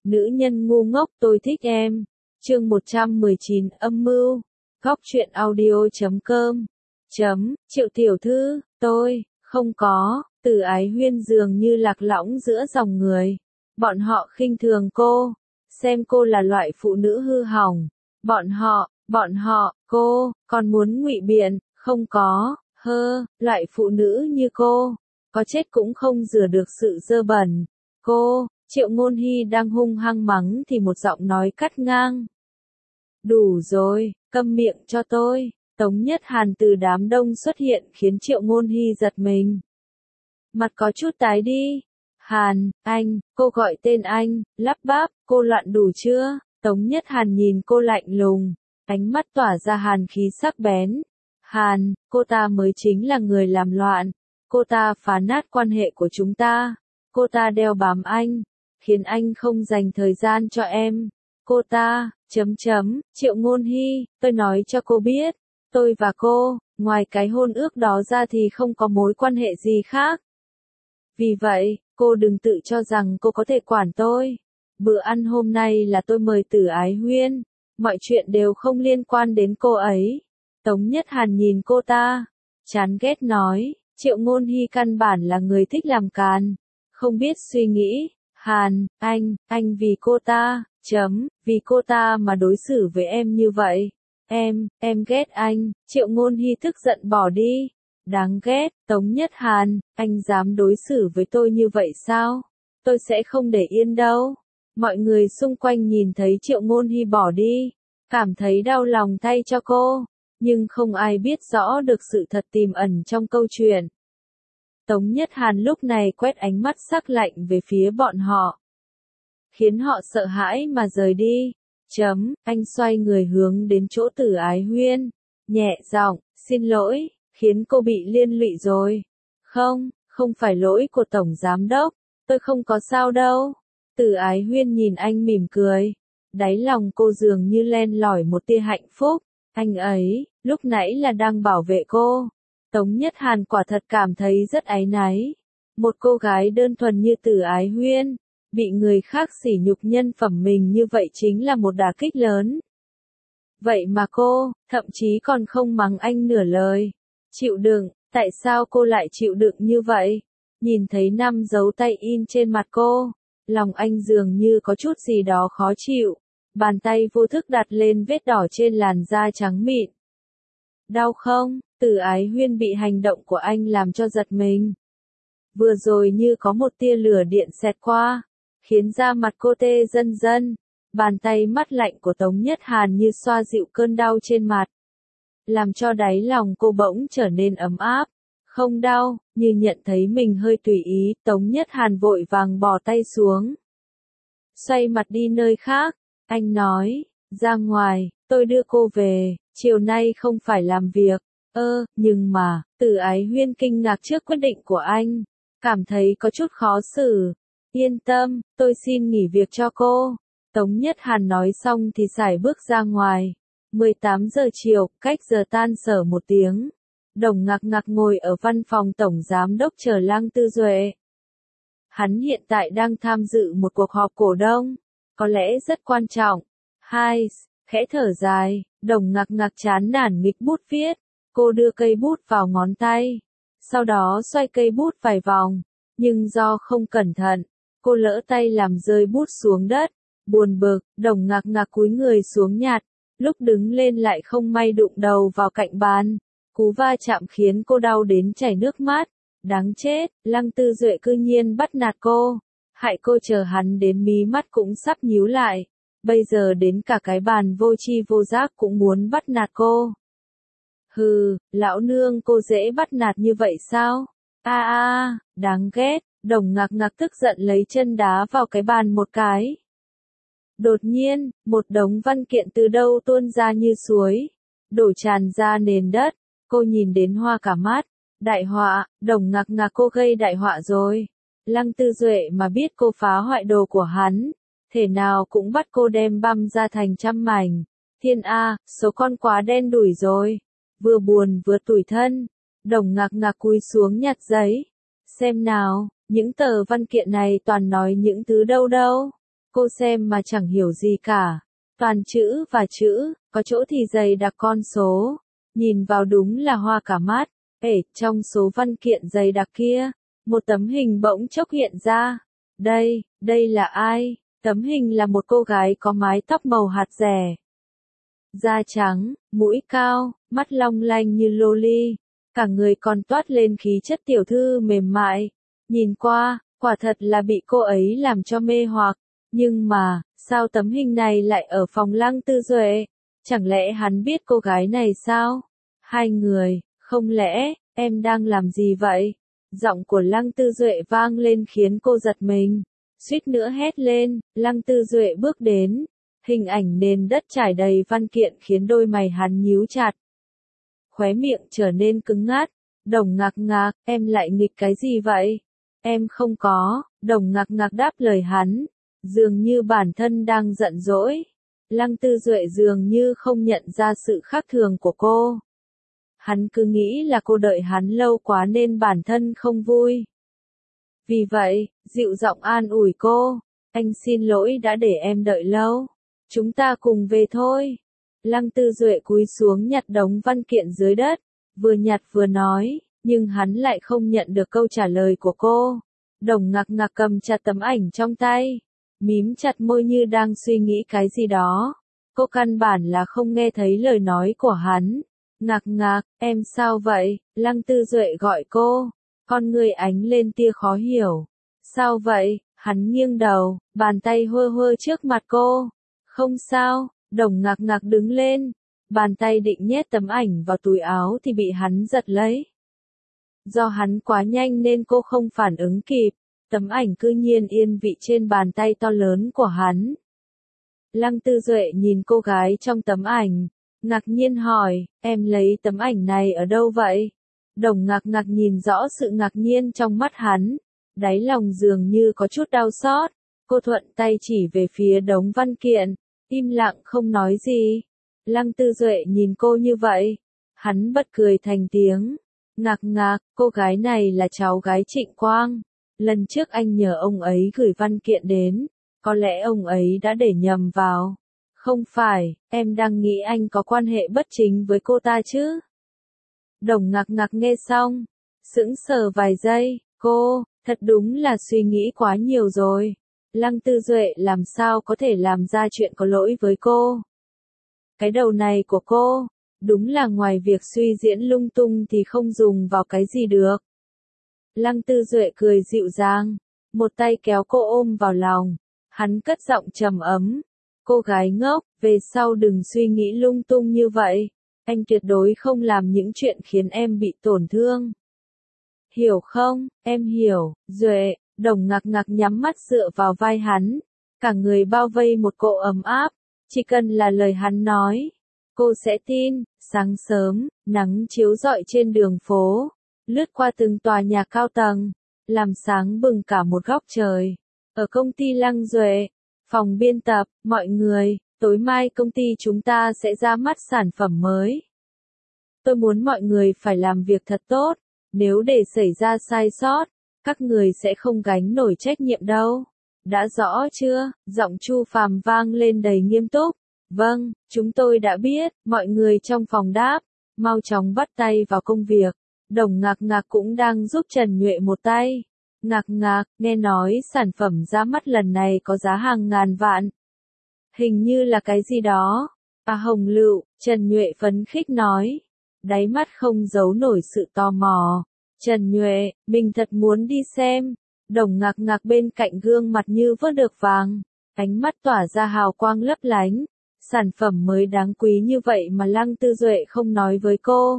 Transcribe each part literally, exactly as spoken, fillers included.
Nữ nhân ngu ngốc tôi thích em. Chương một trăm mười chín âm mưu. Góc truyện audio chấm com. Chấm, Triệu tiểu thư, tôi, không có, Từ Ái Huyên dường như lạc lõng giữa dòng người. Bọn họ khinh thường cô, xem cô là loại phụ nữ hư hỏng. Bọn họ, bọn họ, cô, còn muốn ngụy biện, không có, hơ, loại phụ nữ như cô, có chết cũng không rửa được sự dơ bẩn. Cô, Triệu Ngôn Hy đang hung hăng mắng thì một giọng nói cắt ngang. Đủ rồi, câm miệng cho tôi. Tống Nhất Hàn từ đám đông xuất hiện khiến Triệu Ngôn Hy giật mình. Mặt có chút tái đi. Hàn, anh, cô gọi tên anh, lắp bắp, cô loạn đủ chưa? Tống Nhất Hàn nhìn cô lạnh lùng, ánh mắt tỏa ra hàn khí sắc bén. Hàn, cô ta mới chính là người làm loạn. Cô ta phá nát quan hệ của chúng ta. Cô ta đeo bám anh, khiến anh không dành thời gian cho em. Cô ta, chấm chấm, Triệu Ngôn Hy, tôi nói cho cô biết, tôi và cô, ngoài cái hôn ước đó ra thì không có mối quan hệ gì khác. Vì vậy, cô đừng tự cho rằng cô có thể quản tôi. Bữa ăn hôm nay là tôi mời Từ Ái Huyên, mọi chuyện đều không liên quan đến cô ấy. Tống Nhất Hàn nhìn cô ta, chán ghét nói, Triệu Ngôn Hy căn bản là người thích làm càn, không biết suy nghĩ. Hàn, anh, anh vì cô ta, chấm, vì cô ta mà đối xử với em như vậy. Em, em ghét anh. Triệu Ngôn Hy tức giận bỏ đi. Đáng ghét. Tống Nhất Hàn, anh dám đối xử với tôi như vậy sao? Tôi sẽ không để yên đâu. Mọi người xung quanh nhìn thấy Triệu Ngôn Hy bỏ đi, cảm thấy đau lòng thay cho cô, nhưng không ai biết rõ được sự thật tiềm ẩn trong câu chuyện. Tống Nhất Hàn lúc này quét ánh mắt sắc lạnh về phía bọn họ, khiến họ sợ hãi mà rời đi. Chấm, anh xoay người hướng đến chỗ Từ Ái Huyên, nhẹ giọng, xin lỗi, khiến cô bị liên lụy rồi. Không, không phải lỗi của Tổng Giám Đốc, tôi không có sao đâu. Từ Ái Huyên nhìn anh mỉm cười, đáy lòng cô dường như len lỏi một tia hạnh phúc, anh ấy, lúc nãy là đang bảo vệ cô. Tống Nhất Hàn quả thật cảm thấy rất áy náy. Một cô gái đơn thuần như Từ Ái Huyên, bị người khác sỉ nhục nhân phẩm mình như vậy chính là một đả kích lớn. Vậy mà cô, thậm chí còn không mắng anh nửa lời. Chịu đựng, tại sao cô lại chịu đựng như vậy? Nhìn thấy năm dấu tay in trên mặt cô, lòng anh dường như có chút gì đó khó chịu. Bàn tay vô thức đặt lên vết đỏ trên làn da trắng mịn. Đau không? Từ Ái Huyên bị hành động của anh làm cho giật mình. Vừa rồi như có một tia lửa điện xẹt qua, khiến da mặt cô tê dần dần. Bàn tay mát lạnh của Tống Nhất Hàn như xoa dịu cơn đau trên mặt, làm cho đáy lòng cô bỗng trở nên ấm áp. Không đau, như nhận thấy mình hơi tùy ý, Tống Nhất Hàn vội vàng bỏ tay xuống, xoay mặt đi nơi khác. Anh nói, ra ngoài, tôi đưa cô về, chiều nay không phải làm việc. Ơ, nhưng mà, Từ Ái Huyên kinh ngạc trước quyết định của anh, cảm thấy có chút khó xử. Yên tâm, tôi xin nghỉ việc cho cô. Tống Nhất Hàn nói xong thì sải bước ra ngoài. mười tám giờ chiều, cách giờ tan sở một tiếng. Đồng Ngạc Ngạc ngồi ở văn phòng Tổng Giám Đốc chờ Lăng Tư Duệ. Hắn hiện tại đang tham dự một cuộc họp cổ đông, có lẽ rất quan trọng. Hai, khẽ thở dài, Đồng Ngạc Ngạc chán nản nghịch bút viết. Cô đưa cây bút vào ngón tay, sau đó xoay cây bút vài vòng, nhưng do không cẩn thận, cô lỡ tay làm rơi bút xuống đất. Buồn bực, Đồng Ngạc Ngạc cúi người xuống nhặt, lúc đứng lên lại không may đụng đầu vào cạnh bàn. Cú va chạm khiến cô đau đến chảy nước mắt. Đáng chết, Lăng Tư Duệ cư nhiên bắt nạt cô, hại cô chờ hắn đến mí mắt cũng sắp nhíu lại. Bây giờ đến cả cái bàn vô tri vô giác cũng muốn bắt nạt cô. Hừ, lão nương cô dễ bắt nạt như vậy sao? A a, đáng ghét. Đồng Ngạc Ngạc tức giận lấy chân đá vào cái bàn một cái. Đột nhiên, một đống văn kiện từ đâu tuôn ra như suối, đổ tràn ra nền đất. Cô nhìn đến hoa cả mắt. Đại họa, Đồng Ngạc Ngạc cô gây đại họa rồi. Lăng Tư Duệ mà biết cô phá hoại đồ của hắn, thể nào cũng bắt cô đem băm ra thành trăm mảnh. Thiên A, số con quá đen đủi rồi. Vừa buồn vừa tủi thân, Đồng Ngạc Ngạc cúi xuống nhặt giấy. Xem nào, những tờ văn kiện này toàn nói những thứ đâu đâu. Cô xem mà chẳng hiểu gì cả. Toàn chữ và chữ, có chỗ thì dày đặc con số. Nhìn vào đúng là hoa cả mắt. Ể, trong số văn kiện dày đặc kia, một tấm hình bỗng chốc hiện ra. Đây, đây là ai? Tấm hình là một cô gái có mái tóc màu hạt rẻ. Da trắng, mũi cao, mắt long lanh như loli. Cả người còn toát lên khí chất tiểu thư mềm mại. Nhìn qua, quả thật là bị cô ấy làm cho mê hoặc. Nhưng mà, sao tấm hình này lại ở phòng Lăng Tư Duệ? Chẳng lẽ hắn biết cô gái này sao? Hai người, không lẽ, em đang làm gì vậy? Giọng của Lăng Tư Duệ vang lên khiến cô giật mình. Suýt nữa hét lên, Lăng Tư Duệ bước đến. Hình ảnh nền đất trải đầy văn kiện khiến đôi mày hắn nhíu chặt. Khóe miệng trở nên cứng ngắt. Đồng ngạc ngạc, em lại nghịch cái gì vậy? Em không có, Đồng ngạc ngạc đáp lời hắn. Dường như bản thân đang giận dỗi. Lăng Tư Duệ dường như không nhận ra sự khác thường của cô. Hắn cứ nghĩ là cô đợi hắn lâu quá nên bản thân không vui. Vì vậy, dịu giọng an ủi cô. Anh xin lỗi đã để em đợi lâu. Chúng ta cùng về thôi. Lăng Tư Duệ cúi xuống nhặt đống văn kiện dưới đất. Vừa nhặt vừa nói, nhưng hắn lại không nhận được câu trả lời của cô. Đồng ngạc ngạc cầm chặt tấm ảnh trong tay. Mím chặt môi như đang suy nghĩ cái gì đó. Cô căn bản là không nghe thấy lời nói của hắn. Ngạc ngạc, em sao vậy? Lăng Tư Duệ gọi cô. Con người ánh lên tia khó hiểu. Sao vậy? Hắn nghiêng đầu, bàn tay hơ hơ trước mặt cô. Không sao, Đồng ngạc ngạc đứng lên. Bàn tay định nhét tấm ảnh vào túi áo thì bị hắn giật lấy. Do hắn quá nhanh nên cô không phản ứng kịp. Tấm ảnh cư nhiên yên vị trên bàn tay to lớn của hắn. Lăng Tư Duệ nhìn cô gái trong tấm ảnh. Ngạc nhiên hỏi, em lấy tấm ảnh này ở đâu vậy? Đồng ngạc ngạc nhìn rõ sự ngạc nhiên trong mắt hắn. Đáy lòng dường như có chút đau xót. Cô thuận tay chỉ về phía đống văn kiện. Im lặng không nói gì. Lăng Tư Duệ nhìn cô như vậy. Hắn bật cười thành tiếng. Ngạc ngạc, cô gái này là cháu gái Trịnh Quang. Lần trước anh nhờ ông ấy gửi văn kiện đến. Có lẽ ông ấy đã để nhầm vào. Không phải, em đang nghĩ anh có quan hệ bất chính với cô ta chứ? Đồng ngạc ngạc nghe xong. Sững sờ vài giây. Cô, thật đúng là suy nghĩ quá nhiều rồi. Lăng Tư Duệ làm sao có thể làm ra chuyện có lỗi với cô? Cái đầu này của cô, đúng là ngoài việc suy diễn lung tung thì không dùng vào cái gì được. Lăng Tư Duệ cười dịu dàng, một tay kéo cô ôm vào lòng. Hắn cất giọng trầm ấm. Cô gái ngốc, về sau đừng suy nghĩ lung tung như vậy. Anh tuyệt đối không làm những chuyện khiến em bị tổn thương. Hiểu không? Em hiểu, Duệ. Đồng ngạc ngạc nhắm mắt dựa vào vai hắn. Cả người bao vây một cỗ ấm áp. Chỉ cần là lời hắn nói, cô sẽ tin. Sáng sớm, nắng chiếu rọi trên đường phố, lướt qua từng tòa nhà cao tầng, làm sáng bừng cả một góc trời. Ở công ty Lăng Duệ, phòng biên tập, mọi người, tối mai công ty chúng ta sẽ ra mắt sản phẩm mới. Tôi muốn mọi người phải làm việc thật tốt, nếu để xảy ra sai sót, các người sẽ không gánh nổi trách nhiệm đâu. Đã rõ chưa? Giọng Chu Phàm vang lên đầy nghiêm túc. Vâng, chúng tôi đã biết, mọi người trong phòng đáp. Mau chóng bắt tay vào công việc. Đồng ngạc ngạc cũng đang giúp Trần Nhuệ một tay. Ngạc ngạc, nghe nói sản phẩm ra mắt lần này có giá hàng ngàn vạn. Hình như là cái gì đó. À hồng lựu, Trần Nhuệ phấn khích nói. Đáy mắt không giấu nổi sự tò mò. Trần Nhuệ, mình thật muốn đi xem. Đồng ngạc ngạc bên cạnh gương mặt như vớt được vàng. Ánh mắt tỏa ra hào quang lấp lánh. Sản phẩm mới đáng quý như vậy mà Lăng Tư Duệ không nói với cô.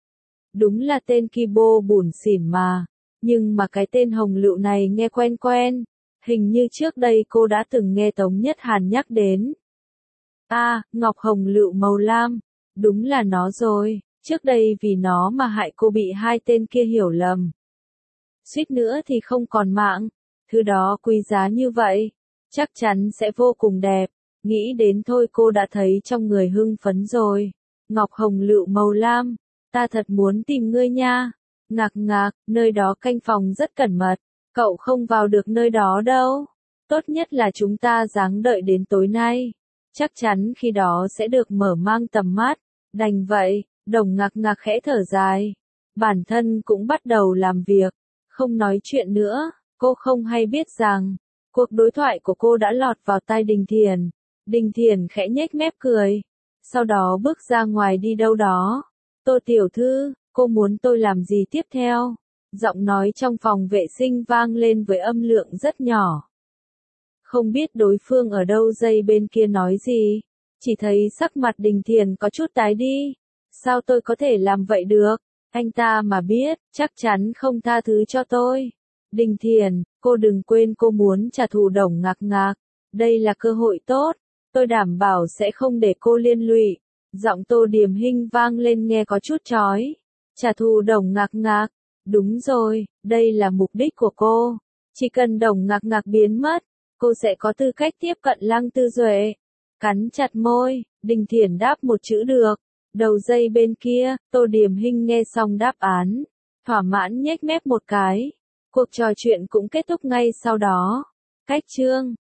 Đúng là tên Kibo bủn xỉn mà. Nhưng mà cái tên hồng lựu này nghe quen quen. Hình như trước đây cô đã từng nghe Tống Nhất Hàn nhắc đến. À, ngọc hồng lựu màu lam. Đúng là nó rồi. Trước đây vì nó mà hại cô bị hai tên kia hiểu lầm. Suýt nữa thì không còn mạng. Thứ đó quý giá như vậy. Chắc chắn sẽ vô cùng đẹp. Nghĩ đến thôi cô đã thấy trong người hưng phấn rồi. Ngọc hồng lựu màu lam. Ta thật muốn tìm ngươi nha. Ngạc ngạc, nơi đó canh phòng rất cẩn mật. Cậu không vào được nơi đó đâu. Tốt nhất là chúng ta ráng đợi đến tối nay. Chắc chắn khi đó sẽ được mở mang tầm mắt. Đành vậy, Đồng Ngạc Ngạc khẽ thở dài. Bản thân cũng bắt đầu làm việc. Không nói chuyện nữa, cô không hay biết rằng, cuộc đối thoại của cô đã lọt vào tai Đình Thiền. Đình Thiền khẽ nhếch mép cười. Sau đó bước ra ngoài đi đâu đó. Tô tiểu thư, cô muốn tôi làm gì tiếp theo? Giọng nói trong phòng vệ sinh vang lên với âm lượng rất nhỏ. Không biết đối phương ở đâu dây bên kia nói gì. Chỉ thấy sắc mặt Đình Thiền có chút tái đi. Sao tôi có thể làm vậy được? Anh ta mà biết, chắc chắn không tha thứ cho tôi. Đình Thiền, cô đừng quên cô muốn trả thù Đồng Ngạc Ngạc. Đây là cơ hội tốt. Tôi đảm bảo sẽ không để cô liên lụy. Giọng Tô Điềm Hinh vang lên nghe có chút chói. Trả thù Đồng Ngạc Ngạc. Đúng rồi, đây là mục đích của cô. Chỉ cần Đồng Ngạc Ngạc biến mất, cô sẽ có tư cách tiếp cận Lăng Tư Duệ. Cắn chặt môi, Đình Thiền đáp một chữ được. Đầu dây bên kia, Tô Điềm Hinh nghe xong đáp án. Thỏa mãn nhếch mép một cái. Cuộc trò chuyện cũng kết thúc ngay sau đó. Cách chương